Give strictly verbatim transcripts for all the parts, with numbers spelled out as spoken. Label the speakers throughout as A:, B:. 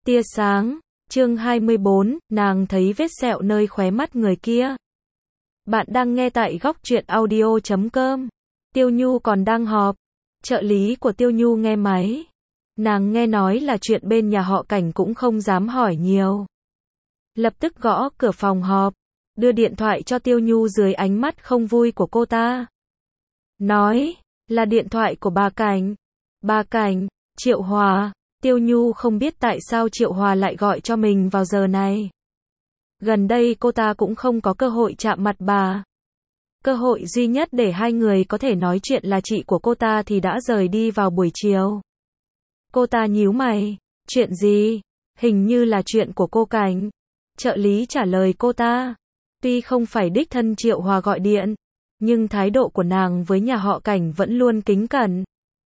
A: Tia sáng, chương hai mươi bốn, nàng thấy vết sẹo nơi khóe mắt người kia. Bạn đang nghe tại góc truyện audio chấm com. Tiêu Nhu còn đang họp. Trợ lý của Tiêu Nhu nghe máy. Nàng nghe nói là chuyện bên nhà họ Cảnh cũng không dám hỏi nhiều. Lập tức gõ cửa phòng họp, đưa điện thoại cho Tiêu Nhu dưới ánh mắt không vui của cô ta. Nói, là điện thoại của bà Cảnh. Bà Cảnh, Triệu Hòa. Tiêu Nhu không biết tại sao Triệu Hòa lại gọi cho mình vào giờ này. Gần đây cô ta cũng không có cơ hội chạm mặt bà. Cơ hội duy nhất để hai người có thể nói chuyện là chị của cô ta thì đã rời đi vào buổi chiều. Cô ta nhíu mày, chuyện gì? Hình như là chuyện của cô Cảnh. Trợ lý trả lời cô ta. Tuy không phải đích thân Triệu Hòa gọi điện, nhưng thái độ của nàng với nhà họ Cảnh vẫn luôn kính cẩn,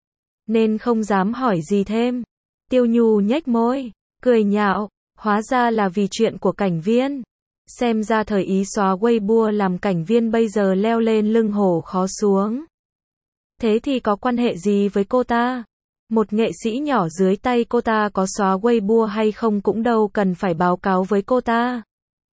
A: nên không dám hỏi gì thêm. Tiêu Nhu nhếch môi, cười nhạo, hóa ra là vì chuyện của Cảnh Viên. Xem ra thời ý xóa Weibo làm Cảnh Viên bây giờ leo lên lưng hổ khó xuống. Thế thì có quan hệ gì với cô ta? Một nghệ sĩ nhỏ dưới tay cô ta có xóa Weibo hay không cũng đâu cần phải báo cáo với cô ta.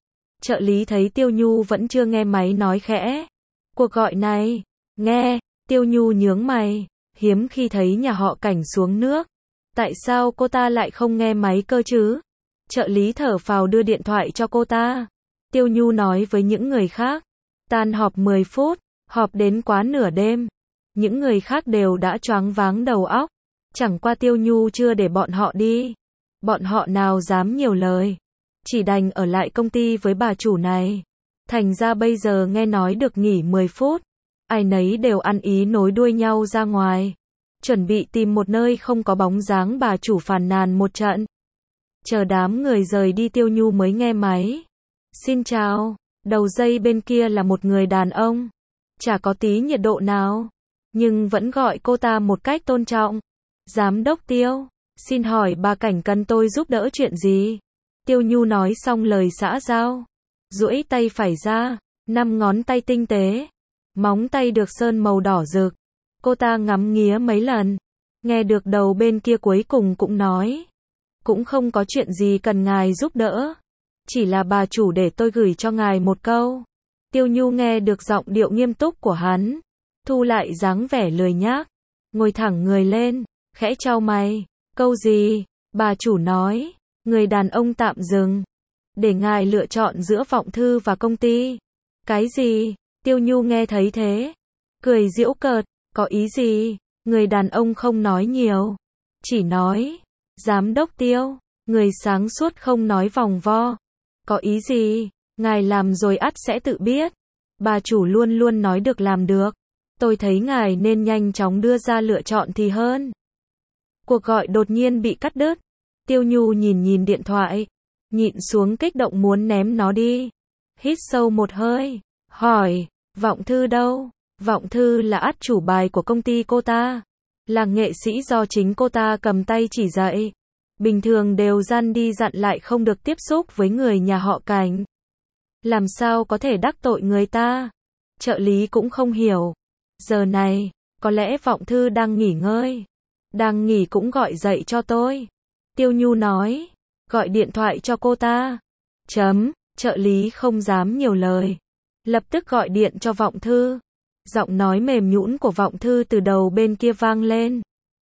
A: Trợ lý thấy Tiêu Nhu vẫn chưa nghe máy nói khẽ. Cuộc gọi này, nghe, Tiêu Nhu nhướng mày, hiếm khi thấy nhà họ Cảnh xuống nước. Tại sao cô ta lại không nghe máy cơ chứ? Trợ lý thở phào đưa điện thoại cho cô ta. Tiêu Nhu nói với những người khác. Tan họp mười phút, họp đến quá nửa đêm. Những người khác đều đã choáng váng đầu óc. Chẳng qua Tiêu Nhu chưa để bọn họ đi. Bọn họ nào dám nhiều lời. Chỉ đành ở lại công ty với bà chủ này. Thành ra bây giờ nghe nói được nghỉ mười phút. Ai nấy đều ăn ý nối đuôi nhau ra ngoài. Chuẩn bị tìm một nơi không có bóng dáng bà chủ phàn nàn một trận. Chờ đám người rời đi Tiêu Nhu mới nghe máy. Xin chào, đầu dây bên kia là một người đàn ông. Chả có tí nhiệt độ nào, nhưng vẫn gọi cô ta một cách tôn trọng. Giám đốc Tiêu, xin hỏi bà Cảnh cần tôi giúp đỡ chuyện gì? Tiêu Nhu nói xong lời xã giao. Duỗi tay phải ra, năm ngón tay tinh tế. Móng tay được sơn màu đỏ rực. Cô ta ngắm nghía mấy lần, nghe được đầu bên kia cuối cùng cũng nói. Cũng không có chuyện gì cần ngài giúp đỡ. Chỉ là bà chủ để tôi gửi cho ngài một câu. Tiêu Nhu nghe được giọng điệu nghiêm túc của hắn. Thu lại dáng vẻ lười nhác. Ngồi thẳng người lên, khẽ chau mày. Câu gì? Bà chủ nói. Người đàn ông tạm dừng. Để ngài lựa chọn giữa Vọng Thư và công ty. Cái gì? Tiêu Nhu nghe thấy thế. Cười giễu cợt. Có ý gì? Người đàn ông không nói nhiều. Chỉ nói. Giám đốc Tiêu. Người sáng suốt không nói vòng vo. Có ý gì? Ngài làm rồi ắt sẽ tự biết. Bà chủ luôn luôn nói được làm được. Tôi thấy ngài nên nhanh chóng đưa ra lựa chọn thì hơn. Cuộc gọi đột nhiên bị cắt đứt. Tiêu Nhu nhìn nhìn điện thoại. Nhịn xuống kích động muốn ném nó đi. Hít sâu một hơi. Hỏi. Vọng Thư đâu? Vọng Thư là át chủ bài của công ty cô ta. Là nghệ sĩ do chính cô ta cầm tay chỉ dạy. Bình thường đều dặn đi dặn lại không được tiếp xúc với người nhà họ Cảnh. Làm sao có thể đắc tội người ta? Trợ lý cũng không hiểu. Giờ này, có lẽ Vọng Thư đang nghỉ ngơi. Đang nghỉ cũng gọi dậy cho tôi. Tiêu Nhu nói. Gọi điện thoại cho cô ta. Chấm, trợ lý không dám nhiều lời. Lập tức gọi điện cho Vọng Thư. Giọng nói mềm nhũn của Vọng Thư từ đầu bên kia vang lên.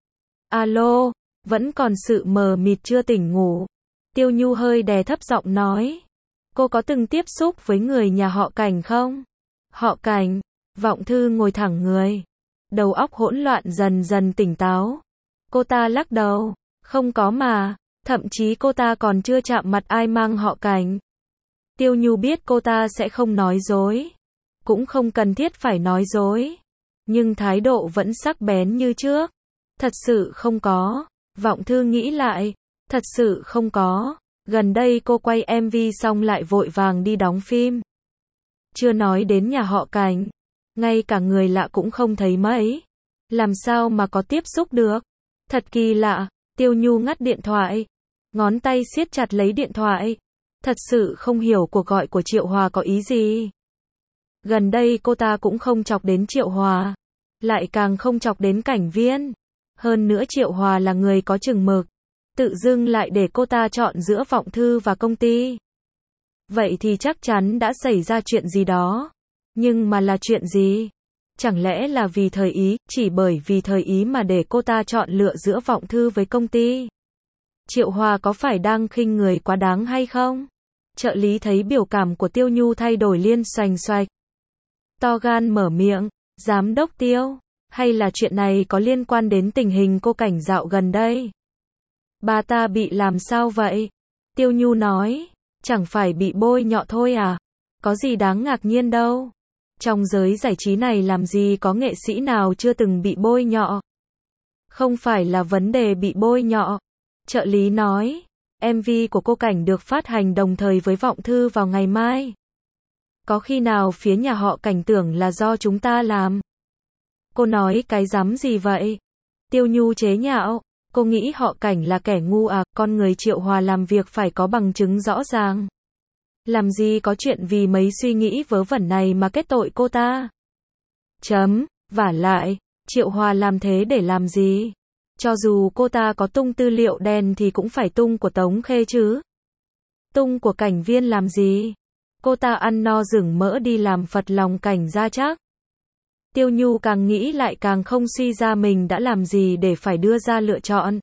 A: Alo, vẫn còn sự mờ mịt chưa tỉnh ngủ. Tiêu Nhu hơi đè thấp giọng nói. Cô có từng tiếp xúc với người nhà họ Cảnh không? Họ Cảnh. Vọng Thư ngồi thẳng người. Đầu óc hỗn loạn dần dần tỉnh táo. Cô ta lắc đầu. Không có mà. Thậm chí cô ta còn chưa chạm mặt ai mang họ Cảnh. Tiêu Nhu biết cô ta sẽ không nói dối. Cũng không cần thiết phải nói dối. Nhưng thái độ vẫn sắc bén như trước. Thật sự không có. Vọng Thư nghĩ lại. Thật sự không có. Gần đây cô quay em vê xong lại vội vàng đi đóng phim. Chưa nói đến nhà họ Cảnh. Ngay cả người lạ cũng không thấy mấy. Làm sao mà có tiếp xúc được? Thật kỳ lạ. Tiêu Nhu ngắt điện thoại. Ngón tay siết chặt lấy điện thoại. Thật sự không hiểu cuộc gọi của Triệu Hòa có ý gì. Gần đây cô ta cũng không chọc đến Triệu Hòa. Lại càng không chọc đến Cảnh Viên. Hơn nữa Triệu Hòa là người có chừng mực. tự dưng lại để cô ta chọn giữa Vọng Thư và công ty. Vậy thì chắc chắn đã xảy ra chuyện gì đó. Nhưng mà là chuyện gì? Chẳng lẽ là vì thời ý, chỉ bởi vì thời ý mà để cô ta chọn lựa giữa Vọng Thư với công ty? Triệu Hòa có phải đang khinh người quá đáng hay không? Trợ lý thấy biểu cảm của Tiêu Nhu thay đổi liên xoành xoạch. To gan mở miệng, giám đốc Tiêu, hay là chuyện này có liên quan đến tình hình cô Cảnh dạo gần đây? Bà ta bị làm sao vậy? Tiêu Nhu nói, chẳng phải bị bôi nhọ thôi à? Có gì đáng ngạc nhiên đâu. Trong giới giải trí này làm gì có nghệ sĩ nào chưa từng bị bôi nhọ. Không phải là vấn đề bị bôi nhọ. Trợ lý nói, em vê của cô Cảnh được phát hành đồng thời với Vọng Thư vào ngày mai. Có khi nào phía nhà họ Cảnh tưởng là do chúng ta làm? Cô nói cái rắm gì vậy? Tiêu Nhu chế nhạo, cô nghĩ họ Cảnh là kẻ ngu à? Con người Triệu Hòa làm việc phải có bằng chứng rõ ràng. Làm gì có chuyện vì mấy suy nghĩ vớ vẩn này mà kết tội cô ta. Chấm, vả lại, Triệu Hòa làm thế để làm gì? Cho dù cô ta có tung tư liệu đen thì cũng phải tung của Tống Khê chứ. Tung của Cảnh Viên làm gì? Cô ta ăn no rừng mỡ đi làm phật lòng Cảnh ra chắc. Tiêu Nhu càng nghĩ lại càng không suy ra mình đã làm gì để phải đưa ra lựa chọn.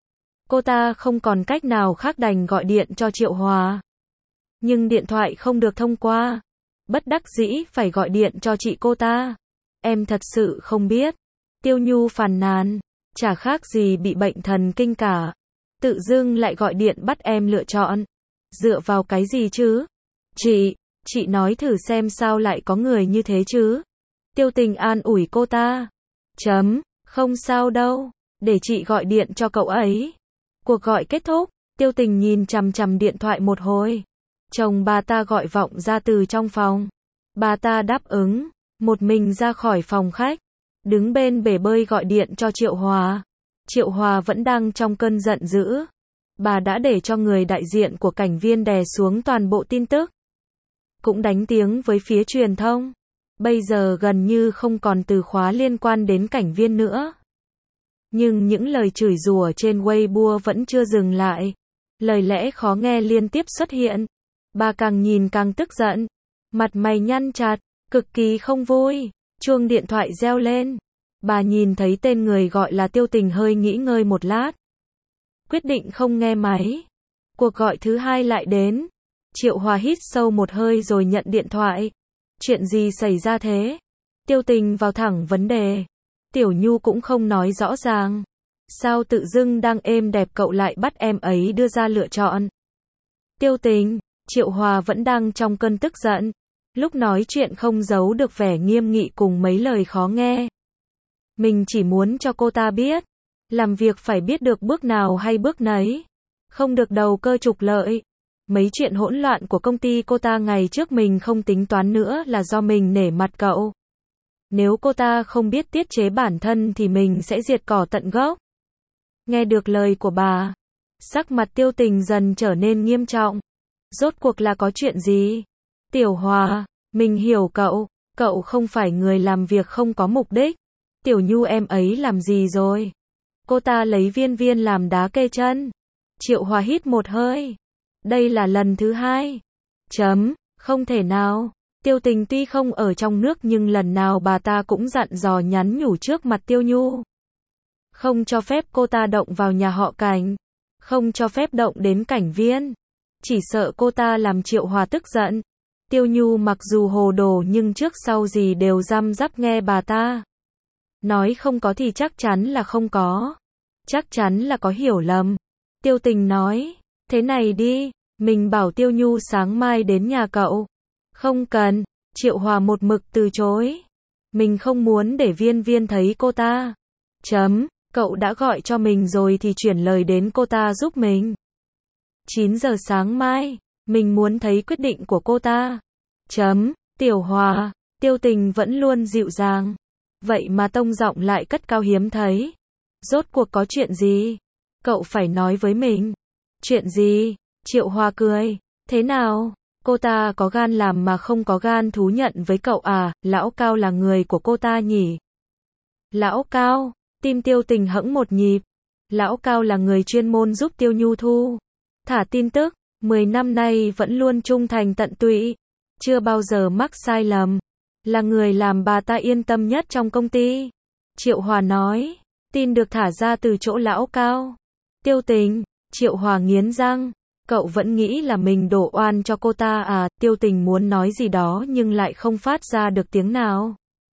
A: Cô ta không còn cách nào khác đành gọi điện cho Triệu Hòa. Nhưng điện thoại không được thông qua. Bất đắc dĩ phải gọi điện cho chị cô ta. Em thật sự không biết. Tiêu Nhu phàn nàn. Chả khác gì bị bệnh thần kinh cả. Tự dưng lại gọi điện bắt em lựa chọn. Dựa vào cái gì chứ? Chị, chị nói thử xem sao lại có người như thế chứ? Tiêu Tình an ủi cô ta. Chấm, không sao đâu. Để chị gọi điện cho cậu ấy. Cuộc gọi kết thúc. Tiêu Tình nhìn chằm chằm điện thoại một hồi. Chồng bà ta gọi vọng ra từ trong phòng. Bà ta đáp ứng. Một mình ra khỏi phòng khách. Đứng bên bể bơi gọi điện cho Triệu Hòa. Triệu Hòa vẫn đang trong cơn giận dữ. Bà đã để cho người đại diện của Cảnh Viên đè xuống toàn bộ tin tức. Cũng đánh tiếng với phía truyền thông. Bây giờ gần như không còn từ khóa liên quan đến Cảnh Viên nữa. Nhưng những lời chửi rủa trên Weibo vẫn chưa dừng lại. Lời lẽ khó nghe liên tiếp xuất hiện. Bà càng nhìn càng tức giận. Mặt mày nhăn chặt, cực kỳ không vui. Chuông điện thoại reo lên. Bà nhìn thấy tên người gọi là Tiêu Tình hơi nghĩ ngơi một lát. Quyết định không nghe máy. Cuộc gọi thứ hai lại đến. Triệu Hòa hít sâu một hơi rồi nhận điện thoại. Chuyện gì xảy ra thế? Tiêu Tình vào thẳng vấn đề. Tiểu Nhu cũng không nói rõ ràng. Sao tự dưng đang êm đẹp cậu lại bắt em ấy đưa ra lựa chọn? Tiêu Tình, Triệu Hòa vẫn đang trong cơn tức giận. Lúc nói chuyện không giấu được vẻ nghiêm nghị cùng mấy lời khó nghe. Mình chỉ muốn cho cô ta biết. Làm việc phải biết được bước nào hay bước nấy. Không được đầu cơ trục lợi. Mấy chuyện hỗn loạn của công ty cô ta ngày trước mình không tính toán nữa là do mình nể mặt cậu. Nếu cô ta không biết tiết chế bản thân thì mình sẽ diệt cỏ tận gốc. Nghe được lời của bà. Sắc mặt Tiêu Tình dần trở nên nghiêm trọng. Rốt cuộc là có chuyện gì? Tiểu Hòa, mình hiểu cậu. Cậu không phải người làm việc không có mục đích. Tiểu Nhu em ấy làm gì rồi? Cô ta lấy Viên Viên làm đá kê chân. Triệu Hòa hít một hơi. Đây là lần thứ hai. Chấm, không thể nào. Tiêu Tình tuy không ở trong nước nhưng lần nào bà ta cũng dặn dò nhắn nhủ trước mặt Tiêu Nhu. Không cho phép cô ta động vào nhà họ Cảnh. Không cho phép động đến Cảnh Viên. Chỉ sợ cô ta làm Triệu Hòa tức giận. Tiêu Nhu mặc dù hồ đồ nhưng trước sau gì đều răm rắp nghe bà ta. Nói không có thì chắc chắn là không có. Chắc chắn là có hiểu lầm. Tiêu Tình nói, thế này đi, mình bảo Tiêu Nhu sáng mai đến nhà cậu. Không cần, Triệu Hòa một mực từ chối. Mình không muốn để Viên Viên thấy cô ta. Chấm, cậu đã gọi cho mình rồi thì chuyển lời đến cô ta giúp mình. chín giờ sáng mai, mình muốn thấy quyết định của cô ta. Chấm, Tiểu Hòa, Tiêu Tình vẫn luôn dịu dàng. Vậy mà tông giọng lại cất cao hiếm thấy. Rốt cuộc có chuyện gì? Cậu phải nói với mình. Chuyện gì? Triệu Hòa cười. Thế nào? Cô ta có gan làm mà không có gan thú nhận với cậu à? Lão Cao là người của cô ta nhỉ? Lão Cao, tim Tiêu Tình hẫng một nhịp. Lão Cao là người chuyên môn giúp Tiêu Nhu thu thả tin tức, mười năm nay vẫn luôn trung thành tận tụy, chưa bao giờ mắc sai lầm, là người làm bà ta yên tâm nhất trong công ty. Triệu Hòa nói, tin được thả ra từ chỗ Lão Cao. Tiêu Tình, Triệu Hòa nghiến răng, cậu vẫn nghĩ là mình đổ oan cho cô ta à? Tiêu Tình muốn nói gì đó nhưng lại không phát ra được tiếng nào.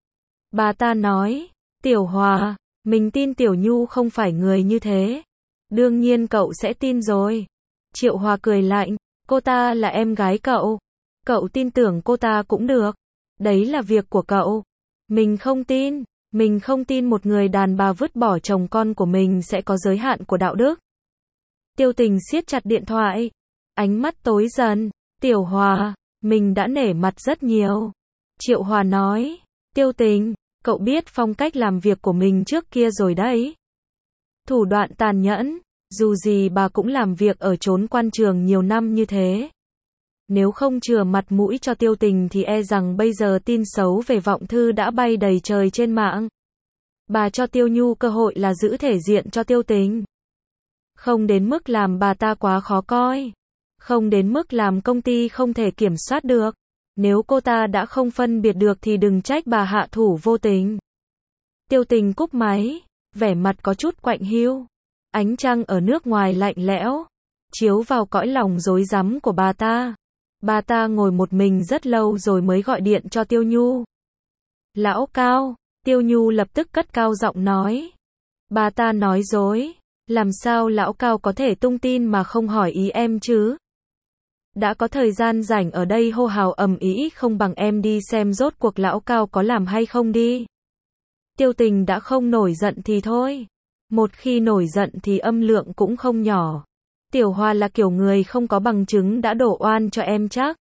A: Bà ta nói, Tiểu Hòa, mình tin Tiểu Nhu không phải người như thế. Đương nhiên cậu sẽ tin rồi. Triệu Hòa cười lạnh, cô ta là em gái cậu. Cậu tin tưởng cô ta cũng được. Đấy là việc của cậu. Mình không tin. Mình không tin một người đàn bà vứt bỏ chồng con của mình sẽ có giới hạn của đạo đức. Tiêu Tình siết chặt điện thoại. Ánh mắt tối dần. Tiểu Hòa, mình đã nể mặt rất nhiều. Triệu Hòa nói, Tiêu Tình, cậu biết phong cách làm việc của mình trước kia rồi đấy. Thủ đoạn tàn nhẫn, dù gì bà cũng làm việc ở chốn quan trường nhiều năm như thế. Nếu không chừa mặt mũi cho Tiêu Tình thì e rằng bây giờ tin xấu về Vọng Thư đã bay đầy trời trên mạng. Bà cho Tiêu Nhu cơ hội là giữ thể diện cho Tiêu Tình. Không đến mức làm bà ta quá khó coi. Không đến mức làm công ty không thể kiểm soát được. Nếu cô ta đã không phân biệt được thì đừng trách bà hạ thủ vô tình. Tiêu Tình cúp máy, vẻ mặt có chút quạnh hiu. Ánh trăng ở nước ngoài lạnh lẽo, chiếu vào cõi lòng rối rắm của bà ta. Bà ta ngồi một mình rất lâu rồi mới gọi điện cho Tiêu Nhu. Lão Cao, Tiêu Nhu lập tức cất cao giọng nói. Bà ta nói dối, làm sao Lão Cao có thể tung tin mà không hỏi ý em chứ? Đã có thời gian rảnh ở đây hô hào ầm ĩ, không bằng em đi xem rốt cuộc Lão Cao có làm hay không đi. Tiêu Tình đã không nổi giận thì thôi. Một khi nổi giận thì âm lượng cũng không nhỏ. Tiểu Hòa là kiểu người không có bằng chứng đã đổ oan cho em chắc.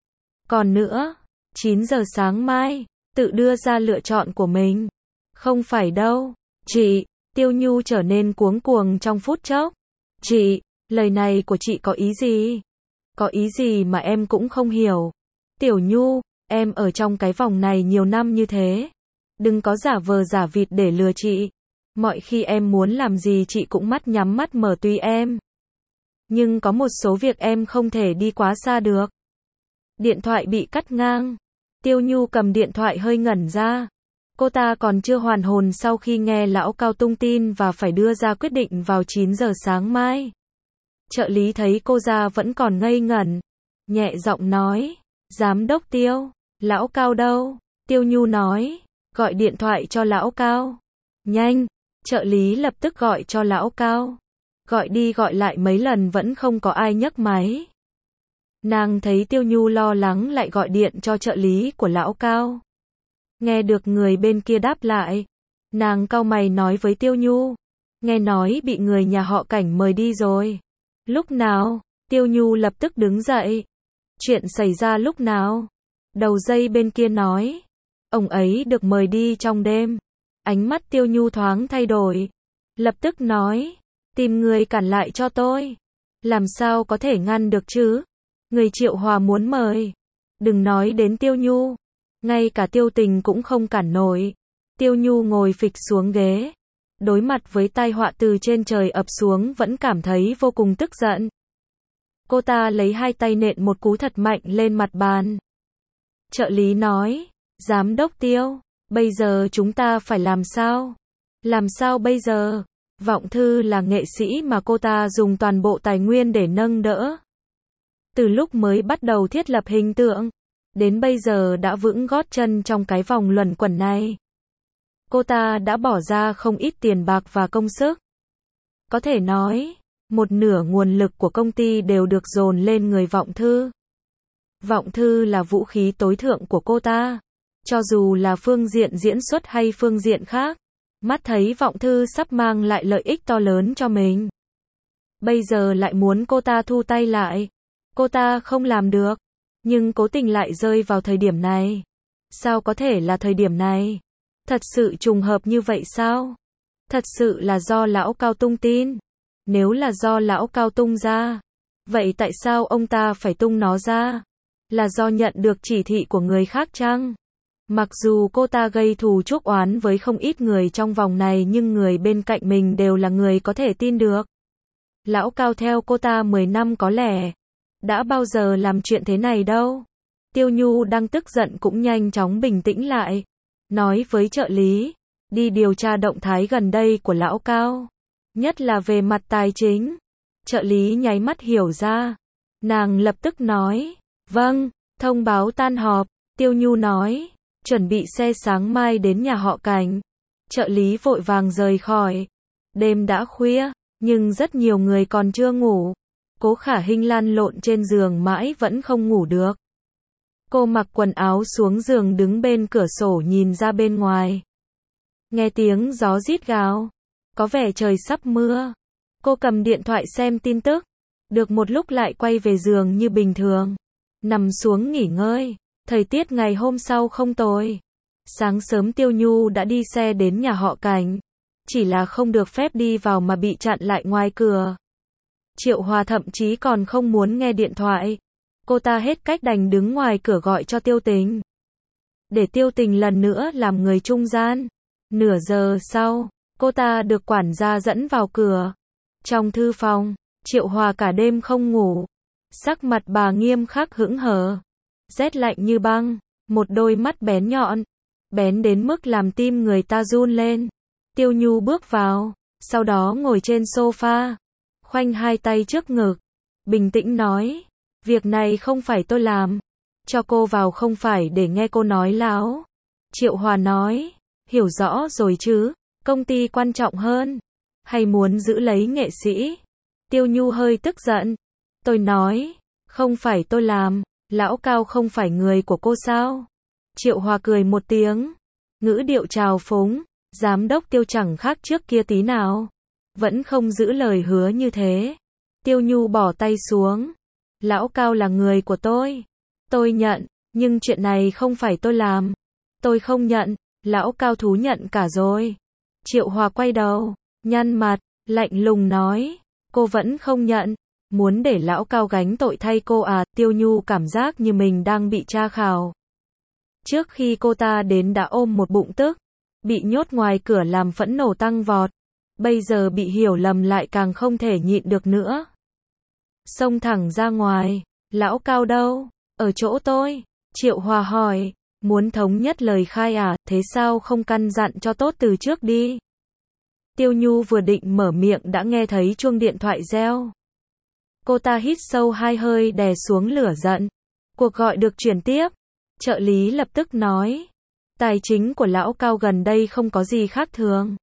A: Còn nữa, chín giờ sáng mai, tự đưa ra lựa chọn của mình. Không phải đâu. Chị, Tiêu Nhu trở nên cuống cuồng trong phút chốc. Chị, lời này của chị có ý gì? Có ý gì mà em cũng không hiểu. Tiểu Nhu, em ở trong cái vòng này nhiều năm như thế. Đừng có giả vờ giả vịt để lừa chị. Mọi khi em muốn làm gì chị cũng mắt nhắm mắt mở tùy em. Nhưng có một số việc em không thể đi quá xa được. Điện thoại bị cắt ngang. Tiêu Nhu cầm điện thoại hơi ngẩn ra. Cô ta còn chưa hoàn hồn sau khi nghe Lão Cao tung tin và phải đưa ra quyết định vào chín giờ sáng mai. Trợ lý thấy cô ra vẫn còn ngây ngẩn. Nhẹ giọng nói, Giám đốc Tiêu, Lão Cao đâu? Tiêu Nhu nói, gọi điện thoại cho Lão Cao. Nhanh, trợ lý lập tức gọi cho Lão Cao. Gọi đi gọi lại mấy lần vẫn không có ai nhấc máy. Nàng thấy Tiêu Nhu lo lắng lại gọi điện cho trợ lý của Lão Cao. Nghe được người bên kia đáp lại. Nàng cau mày nói với Tiêu Nhu. Nghe nói bị người nhà họ Cảnh mời đi rồi. Lúc nào? Tiêu Nhu lập tức đứng dậy. Chuyện xảy ra lúc nào? Đầu dây bên kia nói. Ông ấy được mời đi trong đêm. Ánh mắt Tiêu Nhu thoáng thay đổi. Lập tức nói. Tìm người cản lại cho tôi. Làm sao có thể ngăn được chứ? Người Triệu Hòa muốn mời. Đừng nói đến Tiêu Nhu. Ngay cả Tiêu Tình cũng không cản nổi. Tiêu Nhu ngồi phịch xuống ghế. Đối mặt với tai họa từ trên trời ập xuống vẫn cảm thấy vô cùng tức giận. Cô ta lấy hai tay nện một cú thật mạnh lên mặt bàn. Trợ lý nói. Giám đốc Tiêu, bây giờ chúng ta phải làm sao? Làm sao bây giờ? Vọng Thư là nghệ sĩ mà cô ta dùng toàn bộ tài nguyên để nâng đỡ. Từ lúc mới bắt đầu thiết lập hình tượng, đến bây giờ đã vững gót chân trong cái vòng luẩn quẩn này. Cô ta đã bỏ ra không ít tiền bạc và công sức. Có thể nói, một nửa nguồn lực của công ty đều được dồn lên người Vọng Thư. Vọng Thư là vũ khí tối thượng của cô ta. Cho dù là phương diện diễn xuất hay phương diện khác, mắt thấy Vọng Thư sắp mang lại lợi ích to lớn cho mình. Bây giờ lại muốn cô ta thu tay lại. Cô ta không làm được, nhưng cố tình lại rơi vào thời điểm này. Sao có thể là thời điểm này? Thật sự trùng hợp như vậy sao? Thật sự là do Lão Cao tung tin? Nếu là do Lão Cao tung ra, vậy tại sao ông ta phải tung nó ra? Là do nhận được chỉ thị của người khác chăng? Mặc dù cô ta gây thù chuốc oán với không ít người trong vòng này nhưng người bên cạnh mình đều là người có thể tin được. Lão Cao theo cô ta mười năm có lẽ đã bao giờ làm chuyện thế này đâu. Tiêu Nhu đang tức giận cũng nhanh chóng bình tĩnh lại. Nói với trợ lý, đi điều tra động thái gần đây của Lão Cao. Nhất là về mặt tài chính. Trợ lý nháy mắt hiểu ra. Nàng lập tức nói, vâng, thông báo tan họp. Tiêu Nhu nói, chuẩn bị xe sáng mai đến nhà họ Cảnh. Trợ lý vội vàng rời khỏi. Đêm đã khuya, nhưng rất nhiều người còn chưa ngủ. Cố Khả Hinh lăn lộn trên giường mãi vẫn không ngủ được. Cô mặc quần áo xuống giường đứng bên cửa sổ nhìn ra bên ngoài. Nghe tiếng gió rít gào. Có vẻ trời sắp mưa. Cô cầm điện thoại xem tin tức. Được một lúc lại quay về giường như bình thường. Nằm xuống nghỉ ngơi. Thời tiết ngày hôm sau không tồi. Sáng sớm Tiêu Nhu đã đi xe đến nhà họ Cảnh. Chỉ là không được phép đi vào mà bị chặn lại ngoài cửa. Triệu Hòa thậm chí còn không muốn nghe điện thoại. Cô ta hết cách đành đứng ngoài cửa gọi cho Tiêu Tình. Để Tiêu Tình lần nữa làm người trung gian. Nửa giờ sau, cô ta được quản gia dẫn vào cửa. Trong thư phòng, Triệu Hòa cả đêm không ngủ. Sắc mặt bà nghiêm khắc hững hờ. Rét lạnh như băng, một đôi mắt bén nhọn. Bén đến mức làm tim người ta run lên. Tiêu Nhu bước vào, sau đó ngồi trên sofa. Khoanh hai tay trước ngực. Bình tĩnh nói. Việc này không phải tôi làm. Cho cô vào không phải để nghe cô nói láo. Triệu Hòa nói. Hiểu rõ rồi chứ. Công ty quan trọng hơn. Hay muốn giữ lấy nghệ sĩ? Tiêu Nhu hơi tức giận. Tôi nói. Không phải tôi làm. Lão Cao không phải người của cô sao? Triệu Hòa cười một tiếng. Ngữ điệu trào phúng. Giám đốc Tiêu chẳng khác trước kia tí nào. Vẫn không giữ lời hứa như thế. Tiêu Nhu bỏ tay xuống. Lão Cao là người của tôi. Tôi nhận, nhưng chuyện này không phải tôi làm. Tôi không nhận, Lão Cao thú nhận cả rồi. Triệu Hòa quay đầu, nhăn mặt, lạnh lùng nói. Cô vẫn không nhận. Muốn để Lão Cao gánh tội thay cô à? Tiêu Nhu cảm giác như mình đang bị tra khảo. Trước khi cô ta đến đã ôm một bụng tức. Bị nhốt ngoài cửa làm phẫn nộ tăng vọt. Bây giờ bị hiểu lầm lại càng không thể nhịn được nữa. Xông thẳng ra ngoài. Lão Cao đâu? Ở chỗ tôi. Triệu Hòa hỏi. Muốn thống nhất lời khai à? Thế sao không căn dặn cho tốt từ trước đi? Tiêu Nhu vừa định mở miệng đã nghe thấy chuông điện thoại reo. Cô ta hít sâu hai hơi đè xuống lửa giận. Cuộc gọi được chuyển tiếp. Trợ lý lập tức nói. Tài chính của Lão Cao gần đây không có gì khác thường.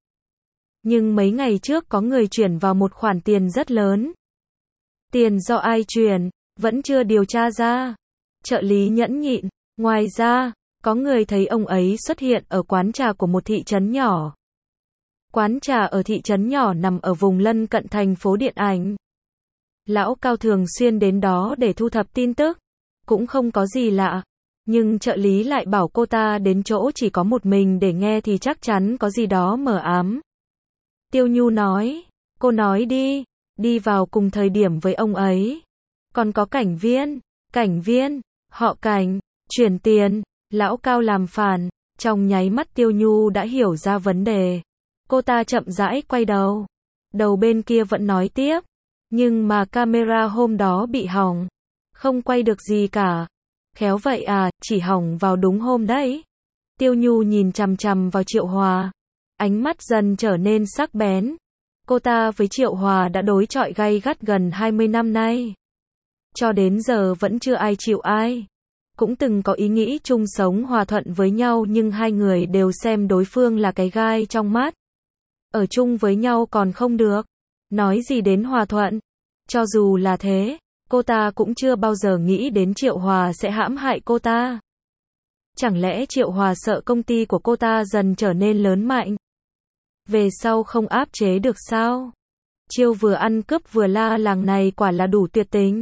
A: Nhưng mấy ngày trước có người chuyển vào một khoản tiền rất lớn. Tiền do ai chuyển, vẫn chưa điều tra ra. Trợ lý nhẫn nhịn. Ngoài ra, có người thấy ông ấy xuất hiện ở quán trà của một thị trấn nhỏ. Quán trà ở thị trấn nhỏ nằm ở vùng lân cận thành phố điện ảnh. Lão Cao thường xuyên đến đó để thu thập tin tức. Cũng không có gì lạ. Nhưng trợ lý lại bảo cô ta đến chỗ chỉ có một mình để nghe thì chắc chắn có gì đó mờ ám. Tiêu Nhu nói. Cô nói đi. Đi vào cùng thời điểm với ông ấy. Còn có Cảnh Viên. Cảnh Viên. Họ Cảnh. Chuyển tiền. Lão Cao làm phản. Trong nháy mắt Tiêu Nhu đã hiểu ra vấn đề. Cô ta chậm rãi quay đầu. Đầu bên kia vẫn nói tiếp. Nhưng mà camera hôm đó bị hỏng. Không quay được gì cả. Khéo vậy à, chỉ hỏng vào đúng hôm đấy. Tiêu Nhu nhìn chằm chằm vào Triệu Hòa. Ánh mắt dần trở nên sắc bén. Cô ta với Triệu Hòa đã đối chọi gay gắt gần hai mươi năm nay. Cho đến giờ vẫn chưa ai chịu ai. Cũng từng có ý nghĩ chung sống hòa thuận với nhau nhưng hai người đều xem đối phương là cái gai trong mắt. Ở chung với nhau còn không được. Nói gì đến hòa thuận. Cho dù là thế, cô ta cũng chưa bao giờ nghĩ đến Triệu Hòa sẽ hãm hại cô ta. Chẳng lẽ Triệu Hòa sợ công ty của cô ta dần trở nên lớn mạnh? Về sau không áp chế được sao? Chiêu vừa ăn cướp vừa la làng này quả là đủ tuyệt tình.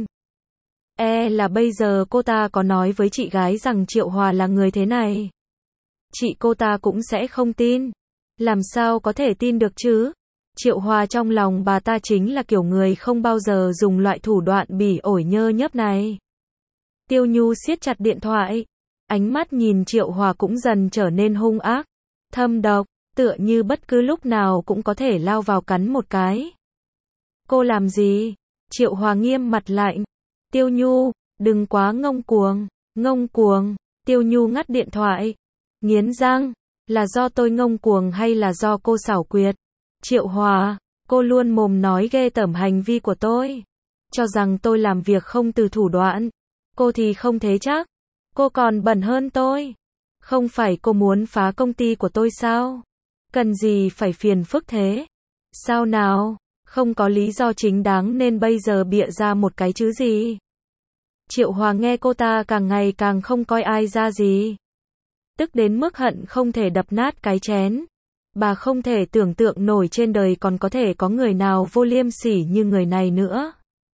A: E là bây giờ cô ta có nói với chị gái rằng Triệu Hòa là người thế này. Chị cô ta cũng sẽ không tin. Làm sao có thể tin được chứ? Triệu Hòa trong lòng bà ta chính là kiểu người không bao giờ dùng loại thủ đoạn bỉ ổi nhơ nhớp này. Tiêu Nhu siết chặt điện thoại. Ánh mắt nhìn Triệu Hòa cũng dần trở nên hung ác, thâm độc, tựa như bất cứ lúc nào cũng có thể lao vào cắn một cái. Cô làm gì? Triệu Hòa nghiêm mặt lạnh. Tiêu Nhu, đừng quá ngông cuồng, ngông cuồng. Tiêu Nhu ngắt điện thoại, nghiến răng, là do tôi ngông cuồng hay là do cô xảo quyệt? Triệu Hòa, cô luôn mồm nói ghê tởm hành vi của tôi, cho rằng tôi làm việc không từ thủ đoạn. Cô thì không thế chắc, cô còn bẩn hơn tôi. Không phải cô muốn phá công ty của tôi sao? Cần gì phải phiền phức thế? Sao nào, không có lý do chính đáng nên bây giờ bịa ra một cái chứ gì? Triệu Hòa nghe cô ta càng ngày càng không coi ai ra gì. Tức đến mức hận không thể đập nát cái chén. Bà không thể tưởng tượng nổi trên đời còn có thể có người nào vô liêm sỉ như người này nữa.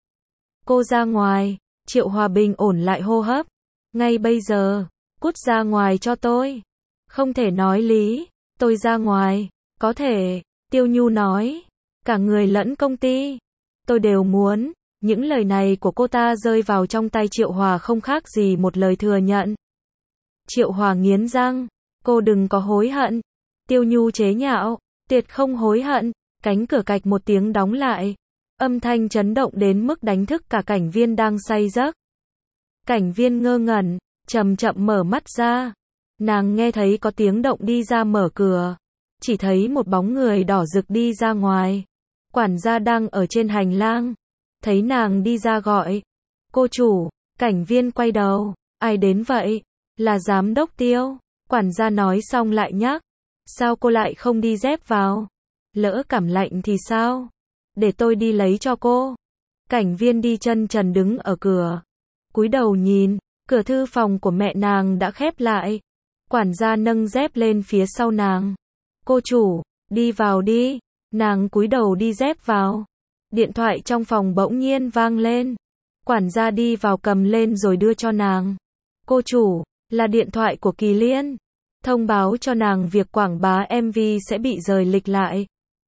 A: Cô ra ngoài, Triệu Hòa bình ổn lại hô hấp. Ngay bây giờ, cút ra ngoài cho tôi. Không thể nói lý, tôi ra ngoài, có thể, Tiêu Nhu nói. Cả người lẫn công ty, tôi đều muốn. Những lời này của cô ta rơi vào trong tay Triệu Hòa không khác gì một lời thừa nhận. Triệu Hòa nghiến răng, cô đừng có hối hận. Tiêu Nhu chế nhạo, tuyệt không hối hận. Cánh cửa cạch một tiếng đóng lại. Âm thanh chấn động đến mức đánh thức cả Cảnh Viên đang say giấc. Cảnh Viên ngơ ngẩn, chậm chậm mở mắt ra. Nàng nghe thấy có tiếng động đi ra mở cửa. Chỉ thấy một bóng người đỏ rực đi ra ngoài. Quản gia đang ở trên hành lang. Thấy nàng đi ra gọi. Cô chủ, Cảnh Viên quay đầu. Ai đến vậy? Là giám đốc Tiêu. Quản gia nói xong lại nhắc. Sao cô lại không đi dép vào? Lỡ cảm lạnh thì sao? Để tôi đi lấy cho cô. Cảnh Viên đi chân trần đứng ở cửa. Cúi đầu nhìn, cửa thư phòng của mẹ nàng đã khép lại. Quản gia nâng dép lên phía sau nàng. Cô chủ, đi vào đi. Nàng cúi đầu đi dép vào. Điện thoại trong phòng bỗng nhiên vang lên. Quản gia đi vào cầm lên rồi đưa cho nàng. Cô chủ, là điện thoại của Kỳ Liên. Thông báo cho nàng việc quảng bá em vê sẽ bị rời lịch lại.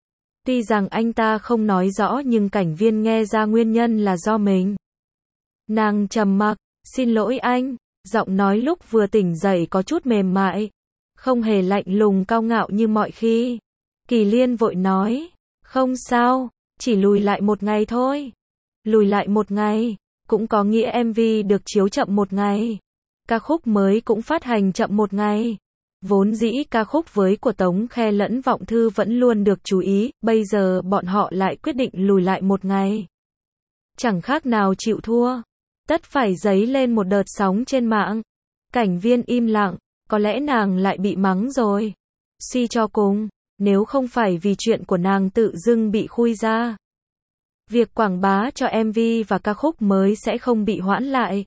A: Tuy rằng anh ta không nói rõ nhưng Cảnh Viên nghe ra nguyên nhân là do mình. Nàng trầm mặc, xin lỗi anh. Giọng nói lúc vừa tỉnh dậy có chút mềm mại. Không hề lạnh lùng cao ngạo như mọi khi. Kỳ Liên vội nói. Không sao, chỉ lùi lại một ngày thôi. Lùi lại một ngày, cũng có nghĩa em vê được chiếu chậm một ngày. Ca khúc mới cũng phát hành chậm một ngày. Vốn dĩ ca khúc với của Tống Khe lẫn Vọng Thư vẫn luôn được chú ý, bây giờ bọn họ lại quyết định lùi lại một ngày. Chẳng khác nào chịu thua. Tất phải dấy lên một đợt sóng trên mạng. Cảnh Viên im lặng, có lẽ nàng lại bị mắng rồi. Suy cho cùng, nếu không phải vì chuyện của nàng tự dưng bị khui ra, việc quảng bá cho em vê và ca khúc mới sẽ không bị hoãn lại.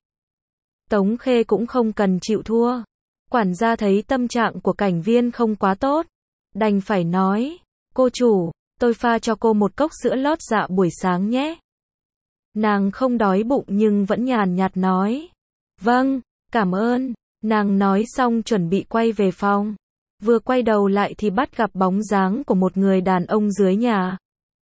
A: Tống Khê cũng không cần chịu thua. Quản gia thấy tâm trạng của Cảnh Viên không quá tốt, đành phải nói, cô chủ, tôi pha cho cô một cốc sữa lót dạ buổi sáng nhé. Nàng không đói bụng nhưng vẫn nhàn nhạt nói, vâng, cảm ơn. Nàng nói xong chuẩn bị quay về phòng. Vừa quay đầu lại thì bắt gặp bóng dáng của một người đàn ông dưới nhà.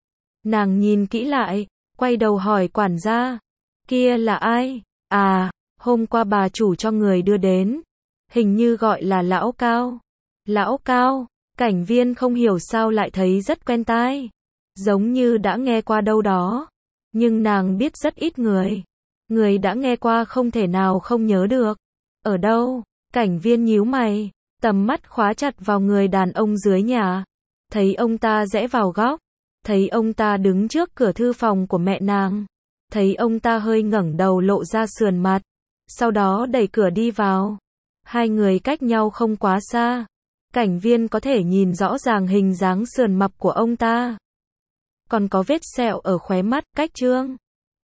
A: Nàng nhìn kỹ lại, quay đầu hỏi quản gia, kia là ai? À, hôm qua bà chủ cho người đưa đến. Hình như gọi là Lão Cao. Lão Cao, Cảnh Viên không hiểu sao lại thấy rất quen tai. Giống như đã nghe qua đâu đó. Nhưng nàng biết rất ít người. Người đã nghe qua không thể nào không nhớ được. Ở đâu? Cảnh Viên nhíu mày, tầm mắt khóa chặt vào người đàn ông dưới nhà. Thấy ông ta rẽ vào góc. Thấy ông ta đứng trước cửa thư phòng của mẹ nàng. Thấy ông ta hơi ngẩng đầu lộ ra sườn mặt. Sau đó đẩy cửa đi vào. Hai người cách nhau không quá xa. Cảnh Viên có thể nhìn rõ ràng hình dáng sườn mặt của ông ta. Còn có vết sẹo ở khóe mắt, cách trương.